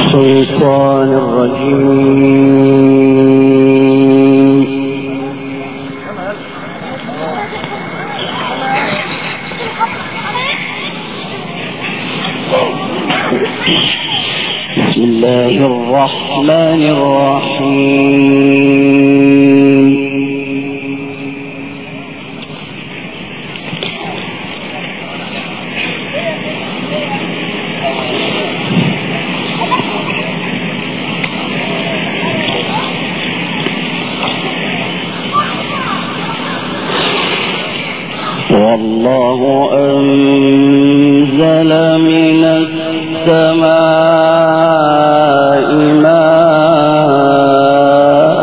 الشيطان الرجيم. بسم الله الرحمن الرحيم. والله أنزل من السماء ماء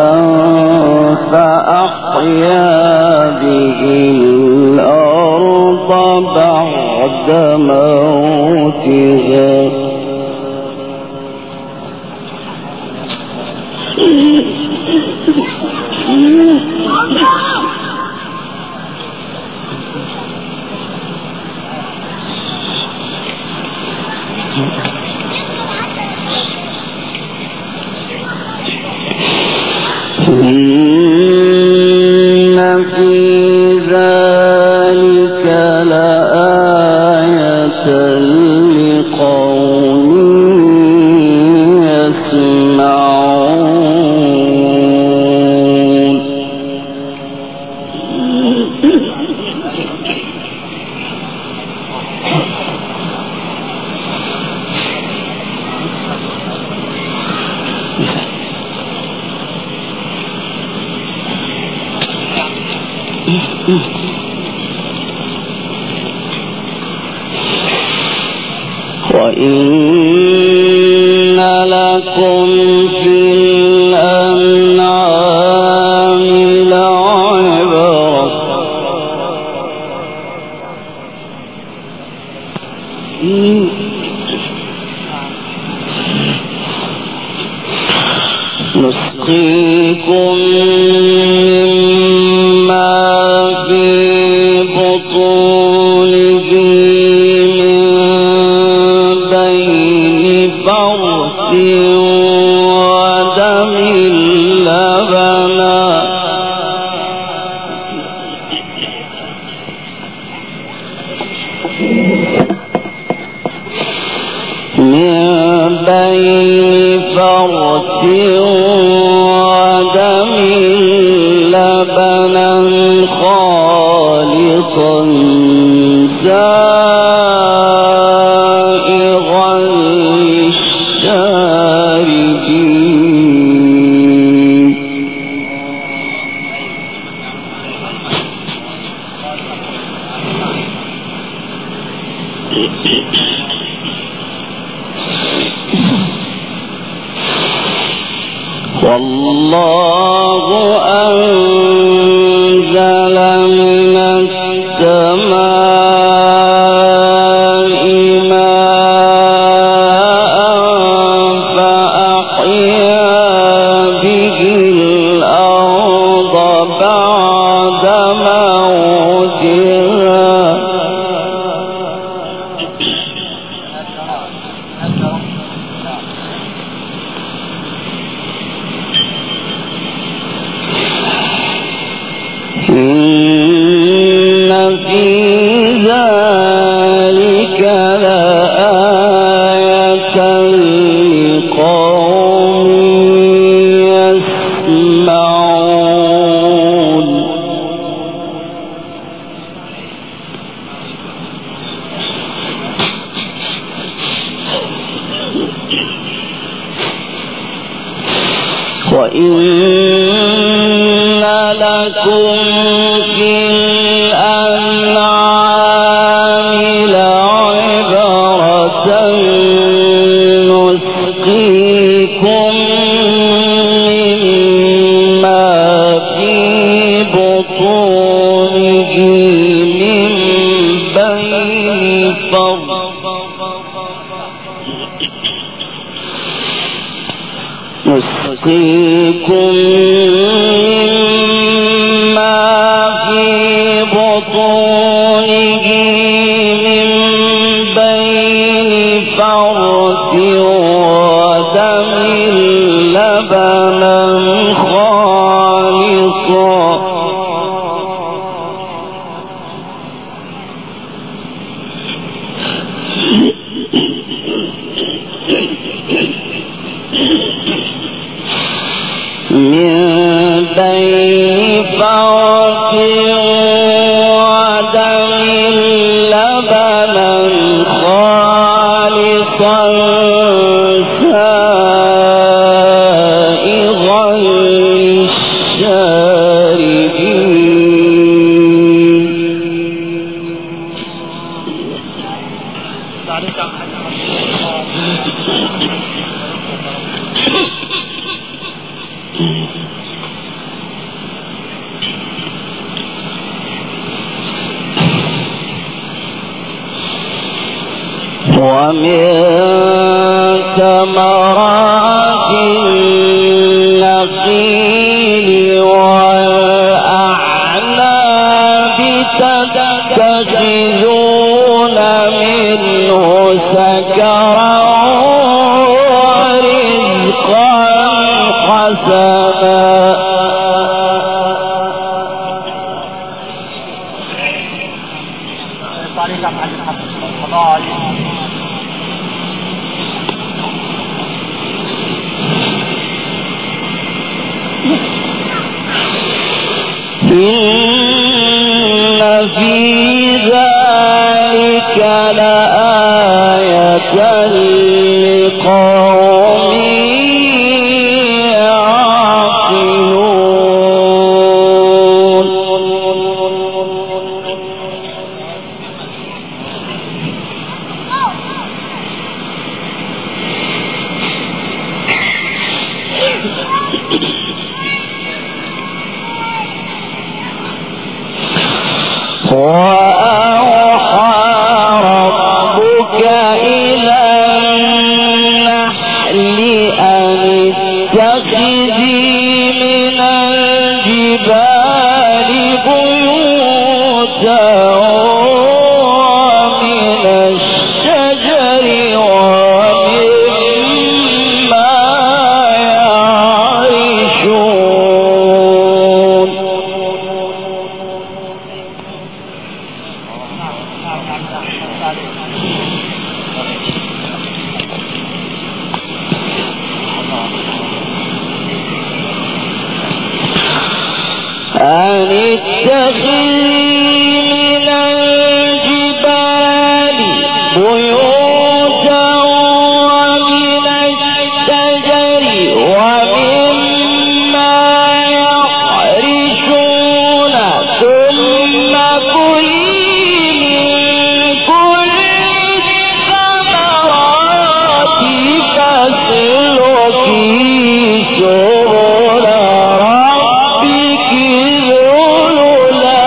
فأحيا به الأرض بعد موتها إن في ذلك لآية لقوم يسمعون. وإن لكم في الأنعام لعبرة نسقيكم والله أنزل من السماء ماء فأحيا به الأرض بعد موتها إن في ذلك لآية لقوم يسمعون. وإن لكم في الأنعام لعبرة نسقيكم مما في بطونه من بين فرث نسقيكم بين فرث ودم بين فرث ودم لبنا خالصا سائغا ومن ثمرات النخيل والأعناب تتخذون منه سكرا ورزقا حسنا إن في ذلك لآية لقوم يعقلون وأوحى ربك إلى النحل أن اتخذي من الجبال بيوتا ومن الشجر ومما يعرشون أن اتخذي من الجبال بيوتا ومن الشجر ومما يعرشون ثم كلي من كل الثمرات فاسلكي سبل ربك ذللا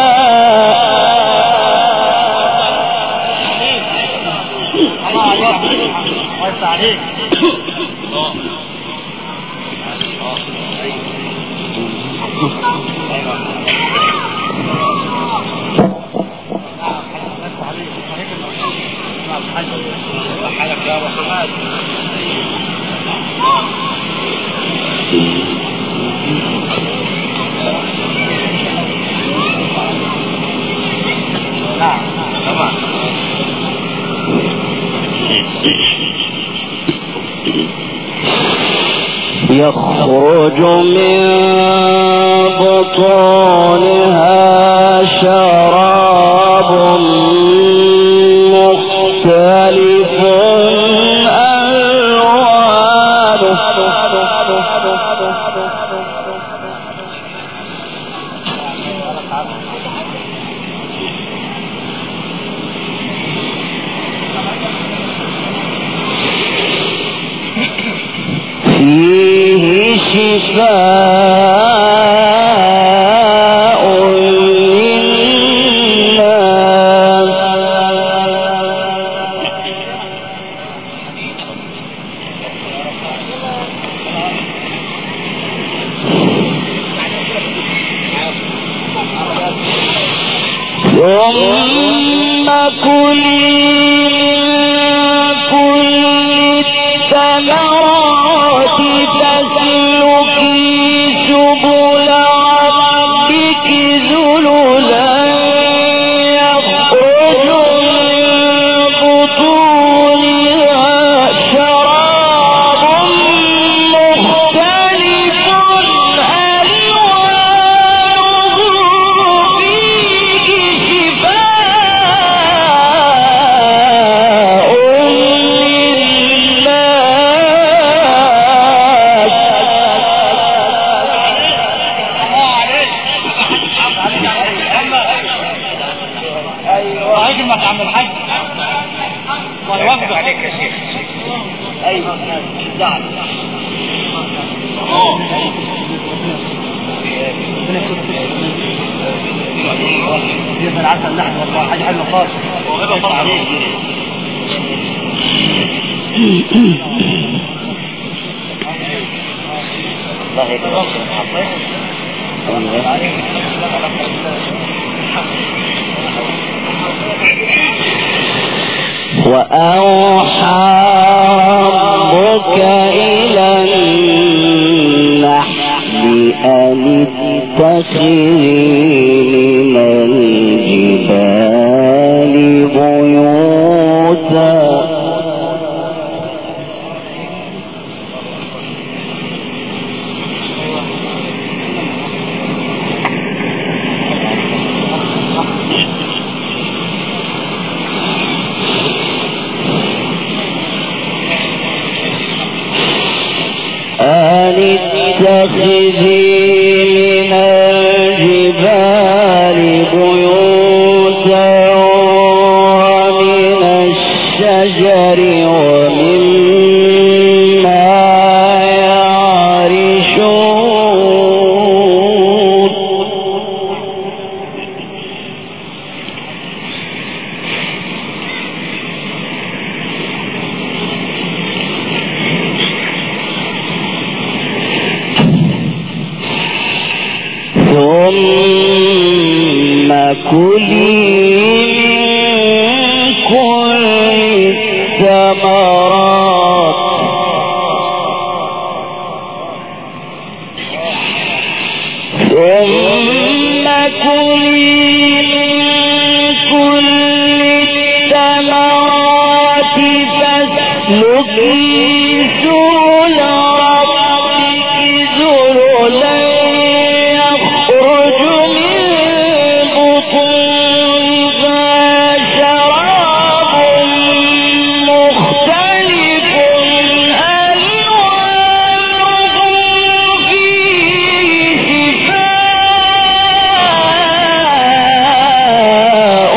يخرج من بطونها شراب مختلف ألوانه فيه شفاء للناس ثم كلي من كل الثمرات تسلكي سبل ربك ذللا يخرج من بطونها شراب مختلف ألوانه العسل نحن والله حاجة حلوة خالص وغيبة عليك. الله يكرمك. وأوحى ربك إلى النحل أن اتخذي من الجبال بيوتا اتخذي من الجبال بيوتا ومن الشجر ومما يعرشون ثم كلي من كل الثمرات فاسلكي سبل ربك ذللا يخرج من بطونها شراب مختلف ألوانه فيه شفاء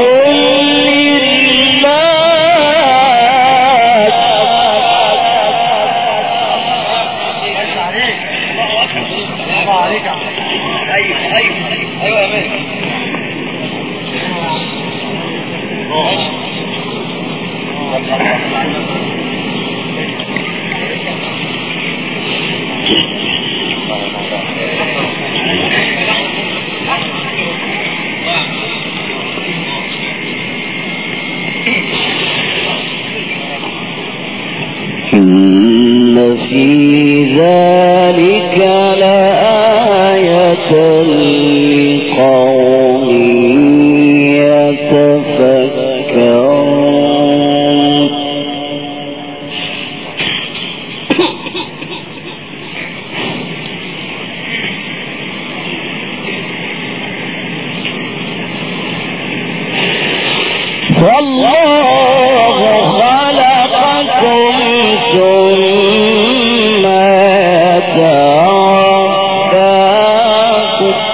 إن في ذلك لآية لقوم يتفكرون والله خلقكم ثم يتوفاكم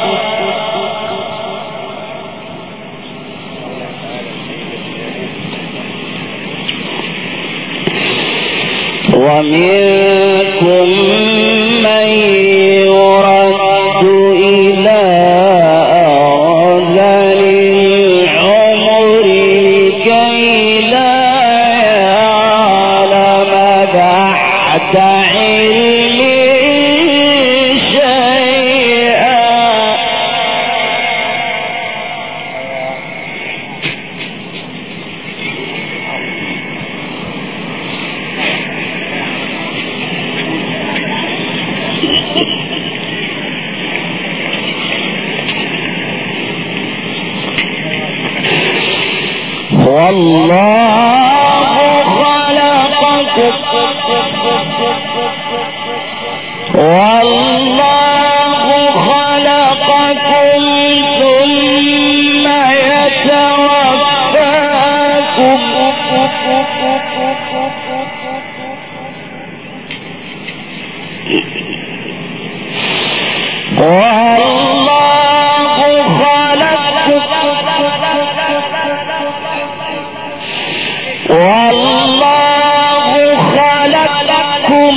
ومنكم من يرد إلى أرذل العمر لكي لا يعلم بعد علم شيئا والله خلقكم ثم يتوفاكم والله خلقكم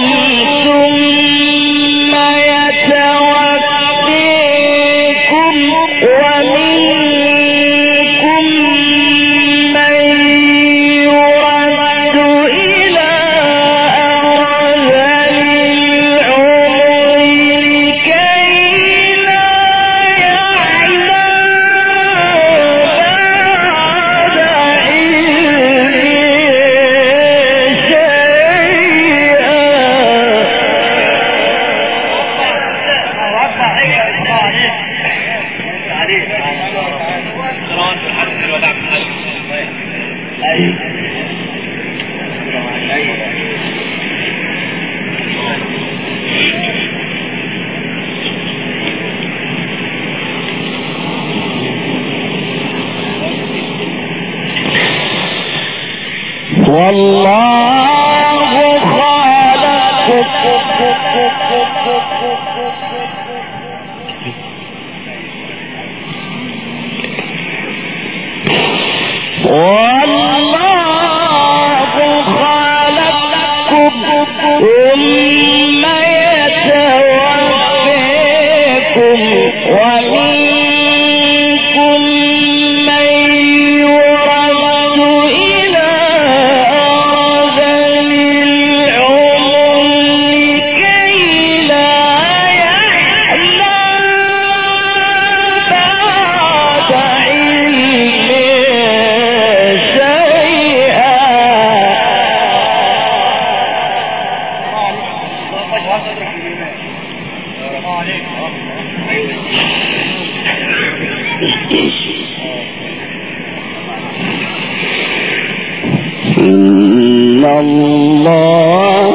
إن الله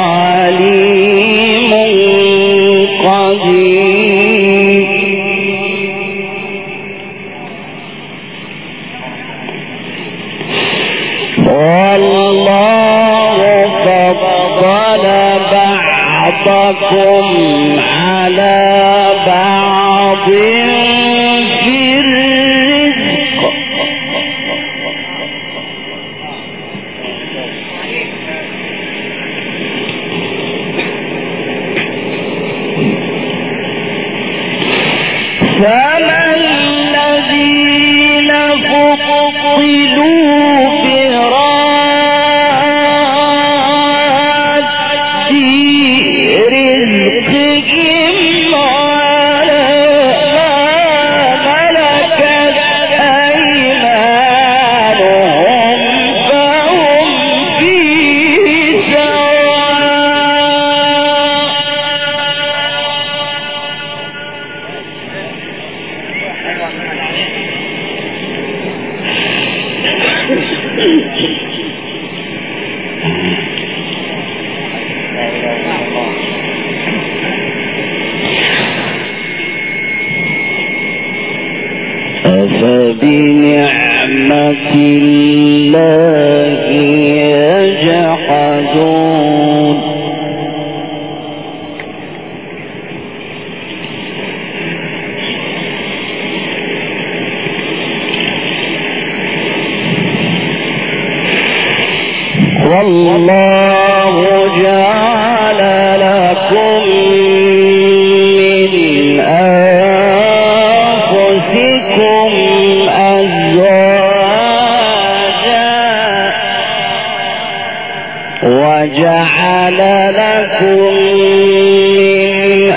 عليم قدير والله فضل بعضكم على بعض في الرزق فما الذين فضلوا براد رزقهم على ما ملكت أيمانهم فهم فيه أفبنعمة الله يجحدون والله جعل لكم من أنفسكم أزواجا وجعل لكم من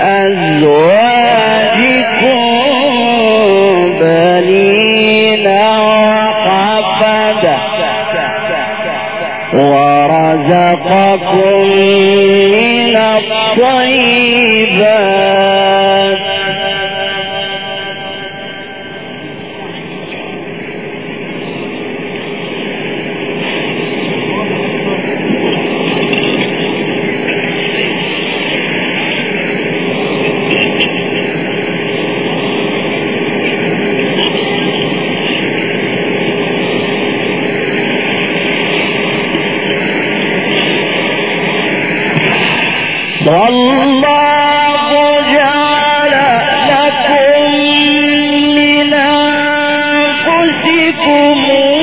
أزواجكم بنين وحفدة ورزقكم من الطيبات والله جعل لكم من أنفسكم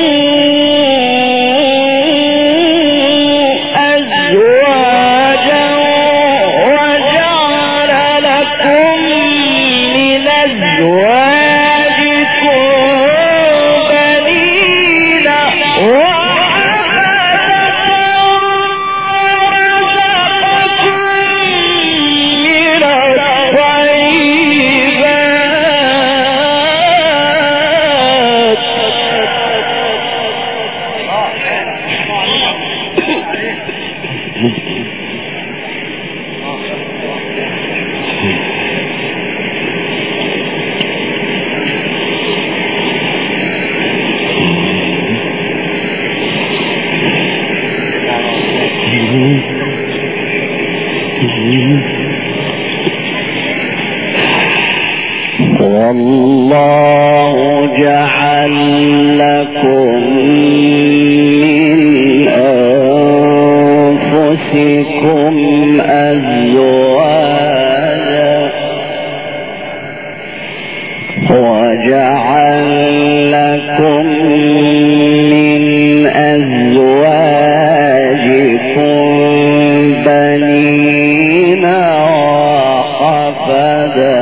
أزواجا وجعل لكم من أزواجكم بنين والله جعل لكم من أنفسكم أنفسكم أزواجا وجعل لكم من أزواجكم بنين وحفدة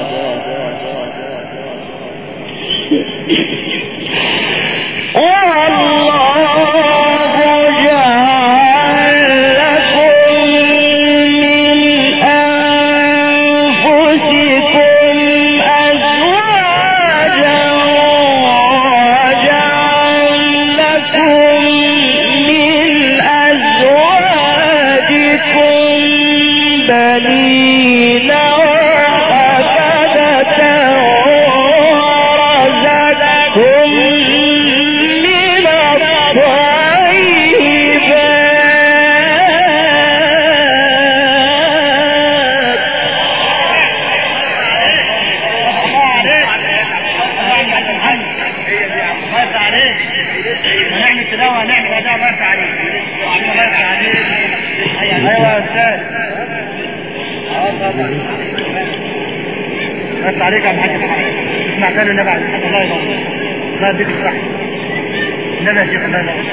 بس عليك يا محمد اسمع كلام النبي عليه الصلاه والسلام. الله يبارك الله يديك الصحه. النبي يا شيخ الله يبارك.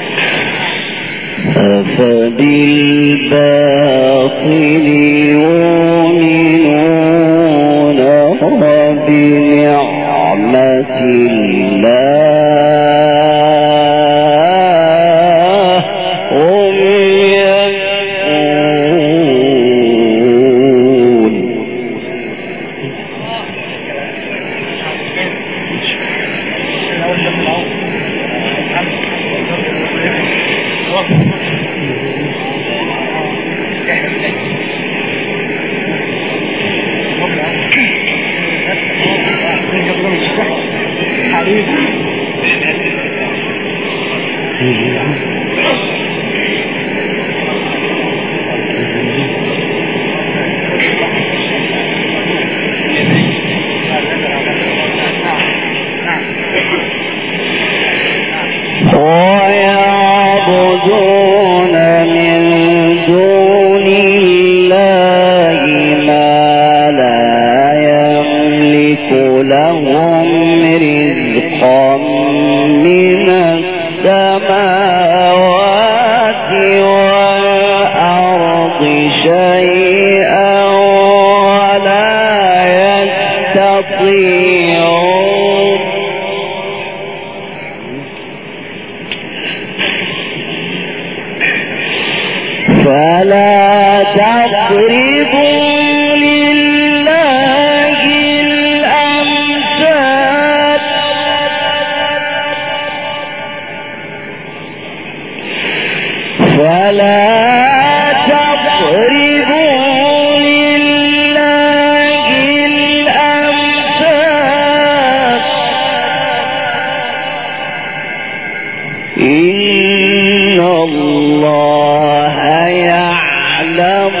أفبالباطل يؤمنون وبنعمة الله هم يكفرون. ويعبدون من دون الله ما لا يملك لهم رزقا من السماوات والأرض شيئا ولا يستطيعون. فلا تضربوا لله الأمثال إن الله يعلم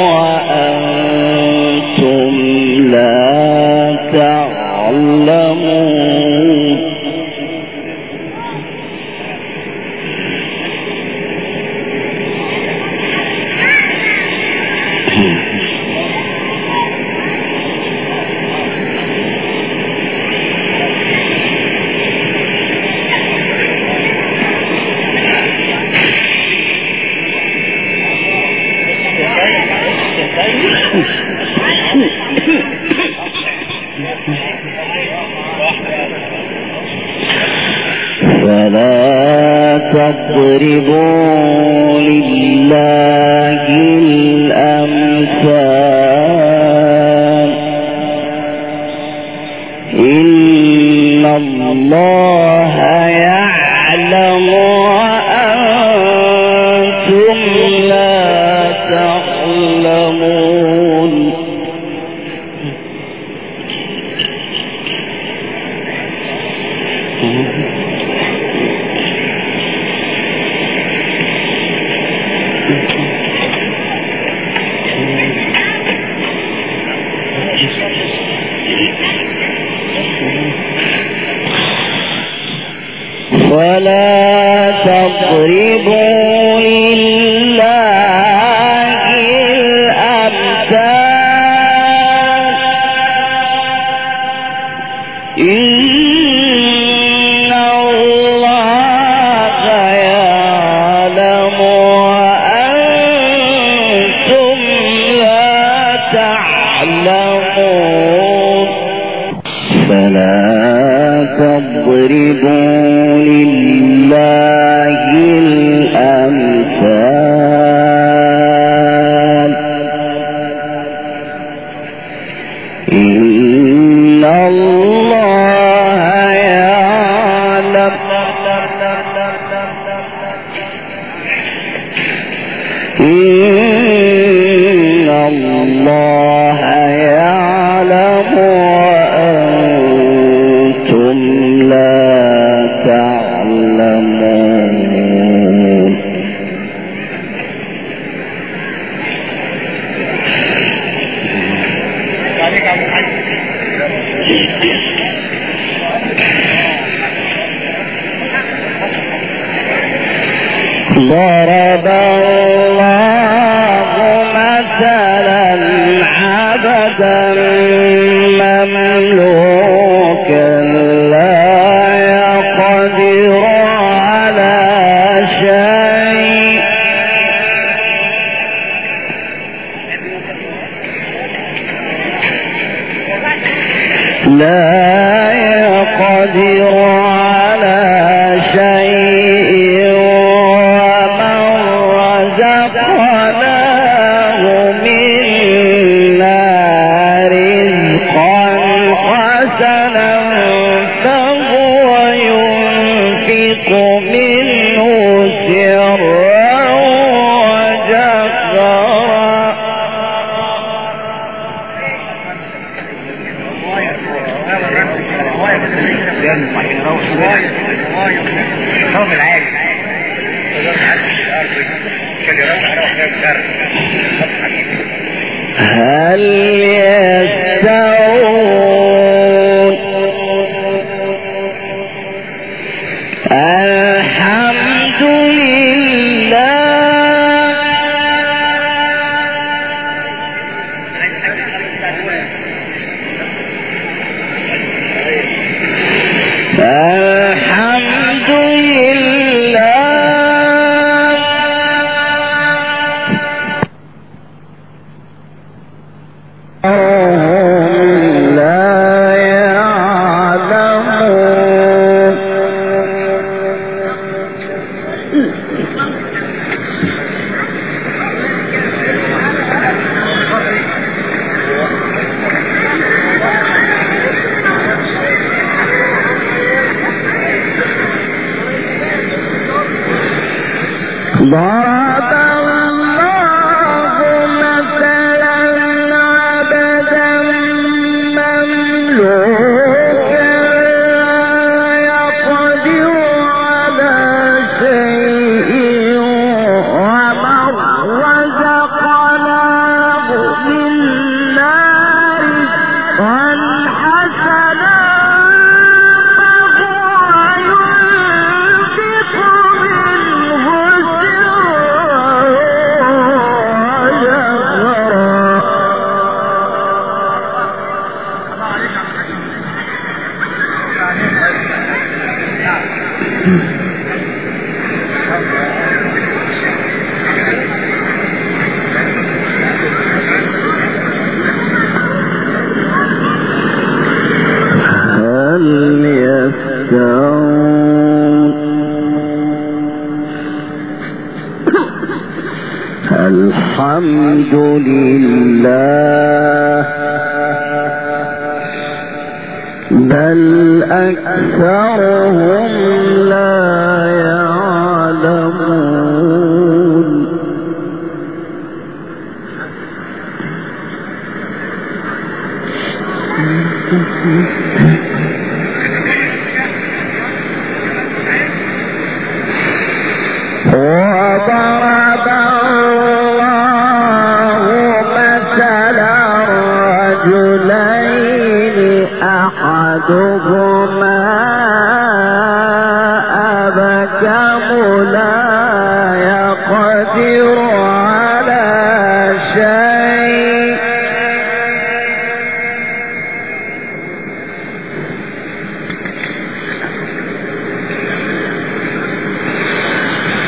وأنتم لا تعلمون. فلا تضربوا لله الأمثال إن الله يعلم وأنتم لا تعلمون. ولا تضربوا لله تعلمون فلا تضربوا لله الأمثال إن الله يعلم إن الله يعلم وأنتم لا تعلمون ضرب الله مثلا عبدا مملوكا لا يقدر على شيء هل يستوون الحمد ضرب الله مثلا عبدا مملوكا يقدر على شيء ومن رزقناه منا رزقا حسنا الحمد لله بل أكثرهم لا يعلمون وضرب الله مثلا رجلين أحدهما أبكم لا يقدر على شيء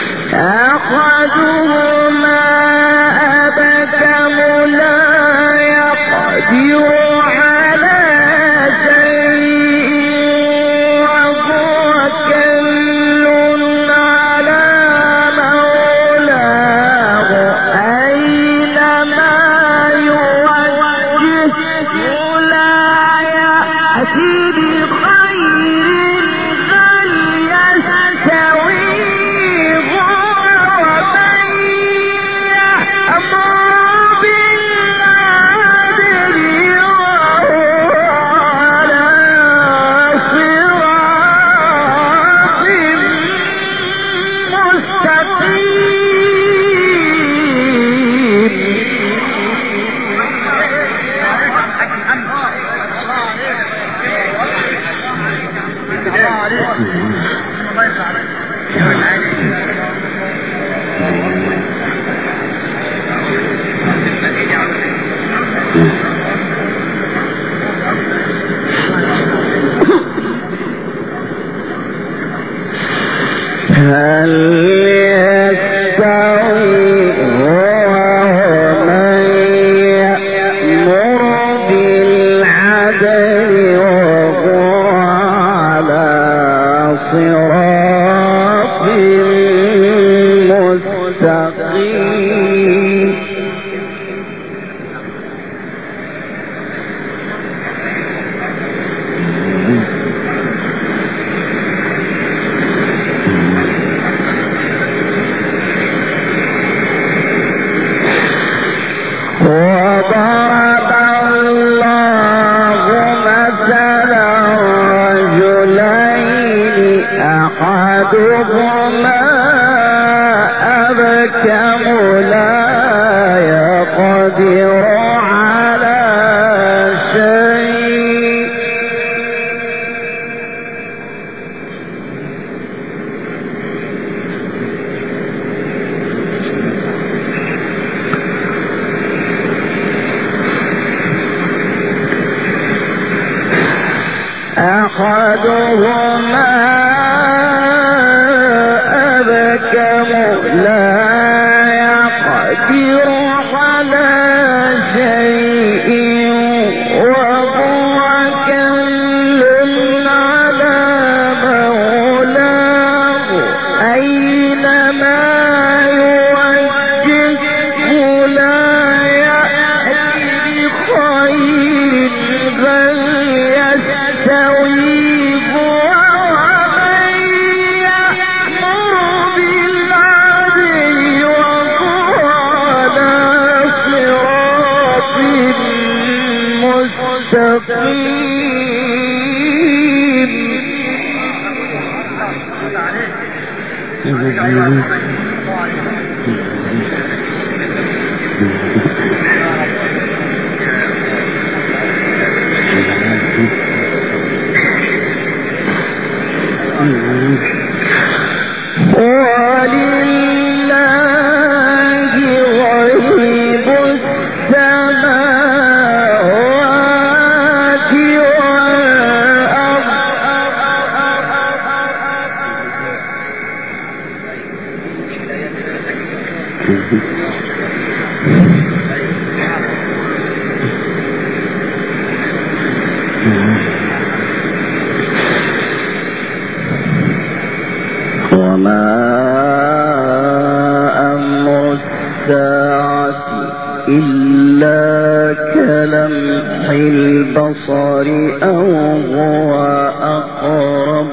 أحدهما أبكم لا ضرب الله مثلا رجلين أحدهما أبكم لا يقدر على شيء أحدهما أبكم لا يقدر على شيء وهو كل على مولاه أينما يوجهه لا يأتي بخير بل يستوي وما أمر الساعة إلا كلمح البصر أو هو أقرب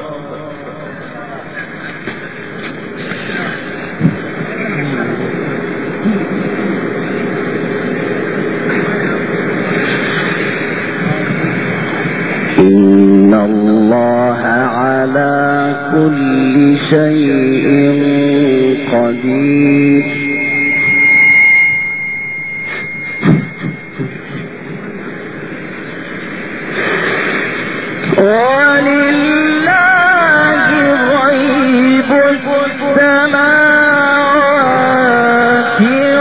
إن الله على كل شيء قدير ولله غيب السماوات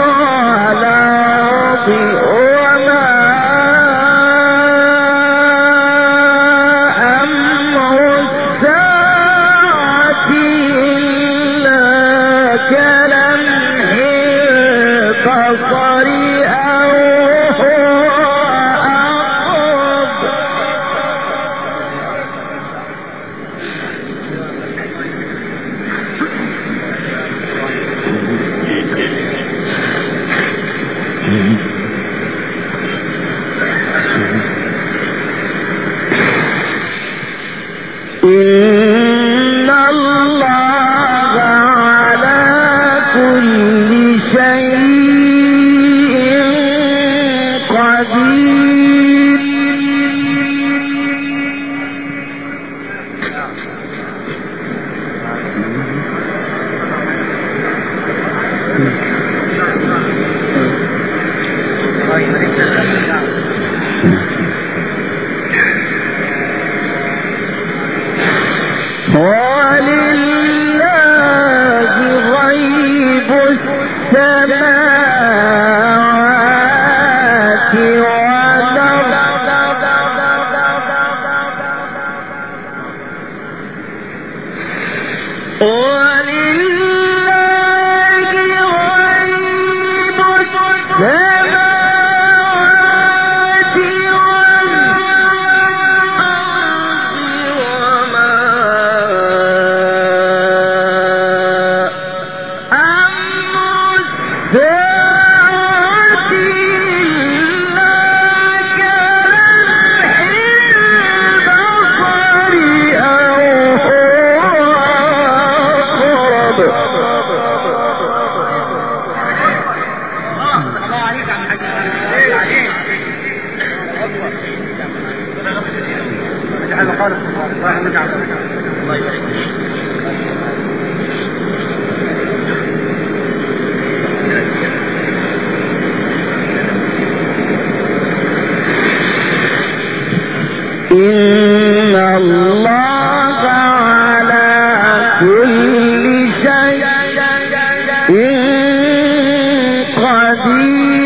والأرض وما أمر الساعة إلا كلمح البصر أو هو أقرب إن الله على كل شيء قدير الله يبارك. إن الله على كل شيء قدير.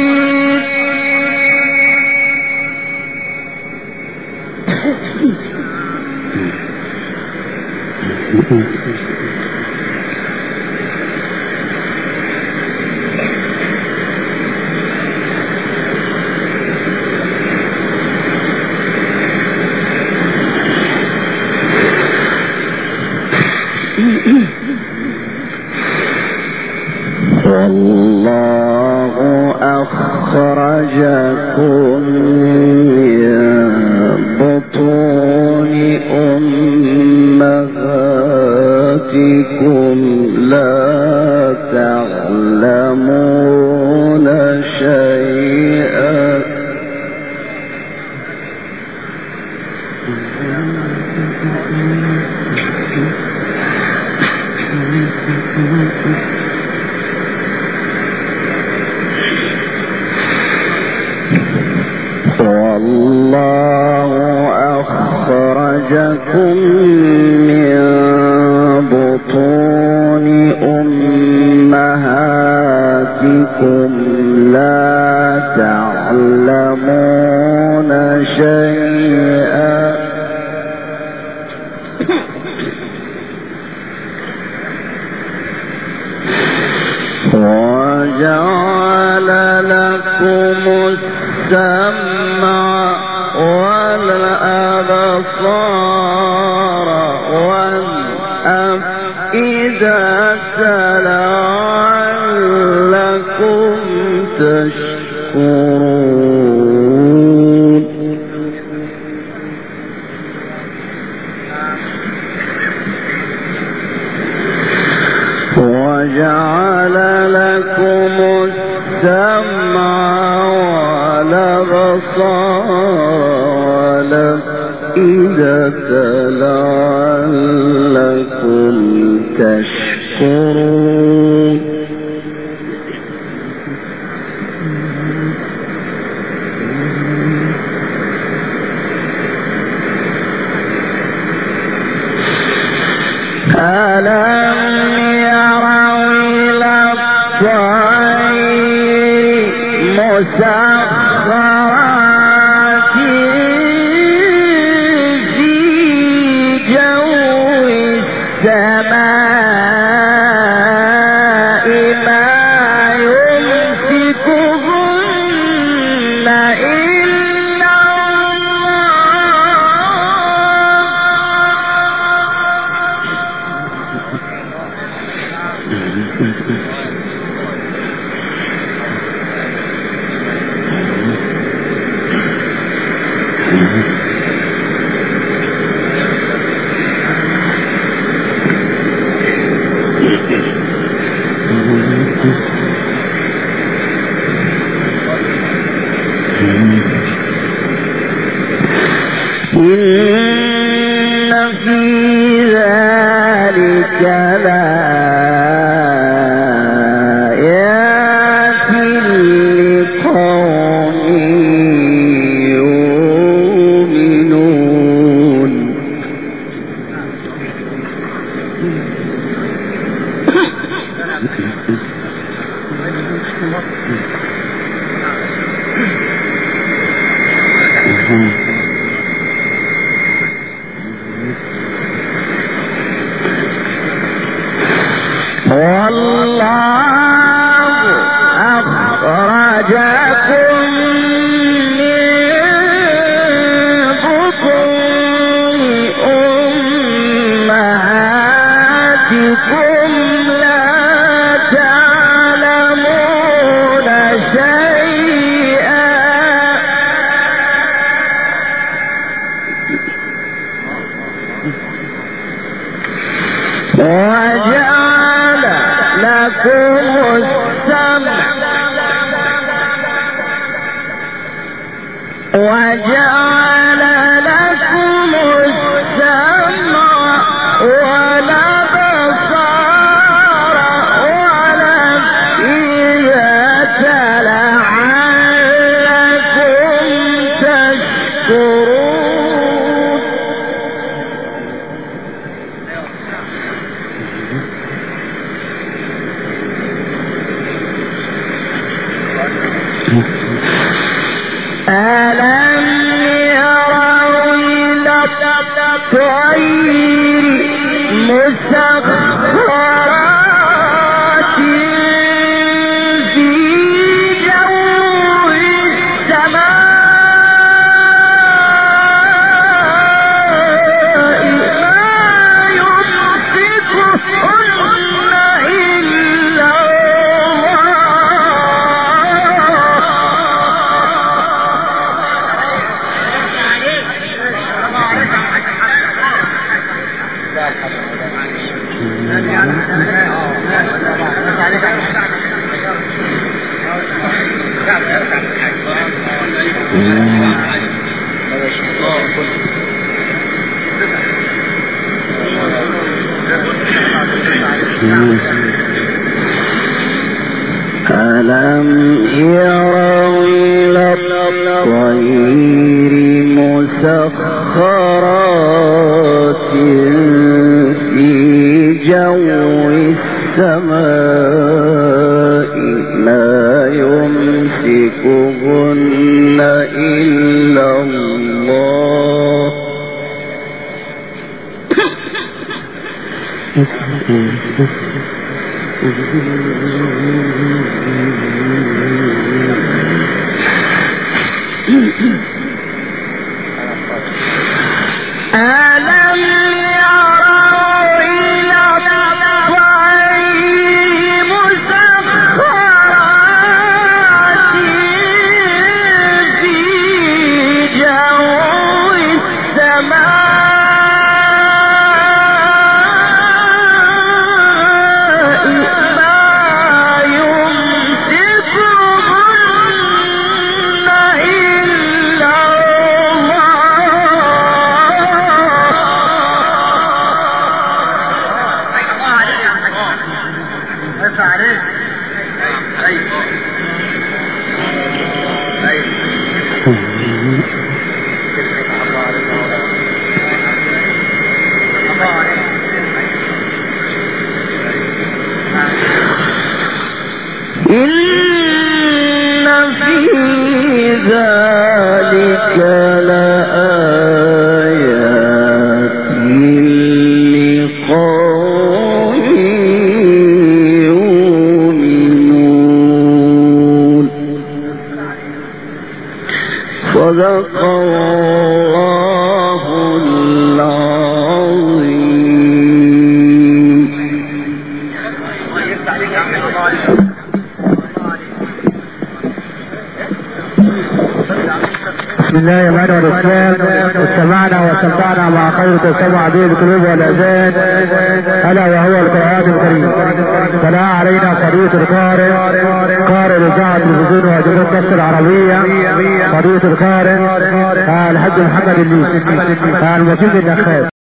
والله أخرجكم من بطون أمهاتكم لا تعلمون شيئا والله أخرجكم من بطون أمهاتكم لا تعلمون شيئا وجعل لكم السمع والأبصار والأفئدة لعلكم تشكرون. وجعل لكم السمع والأبصار والأفئدة لعلكم تشكرون. ألم يروا إلى الطير مسخرات في جو السماء ما يمسكهن إلا إن في ذلك لآيات لقوم يؤمنون. والله أخرجكم من بطون أمهاتكم لا تعلمون شيئا وجعل لكم السمع وجعل لكم السمع ألم يروا إلى الطير مسخرات في جو السماء ألم يروا إلى الطير مسخرات في جو السماء لا يمسكهن إلا الله ألم يروا إلى الطير مسخرات في جو السماء إن في ذلك لآيات لقوم يؤمنون صدق الله العظيم. بسم الله الرحمن الرحيم. استمعنا وسمعنا مع خير تسمع به القلوب والاذان الا وهو القرآن الكريم. فلا علينا قضية القارئ قارئ اذاعة التلفزيون وجمهورية مصر العربية، قضية القارئ الحاج محمد الليثي المسجد النخاس.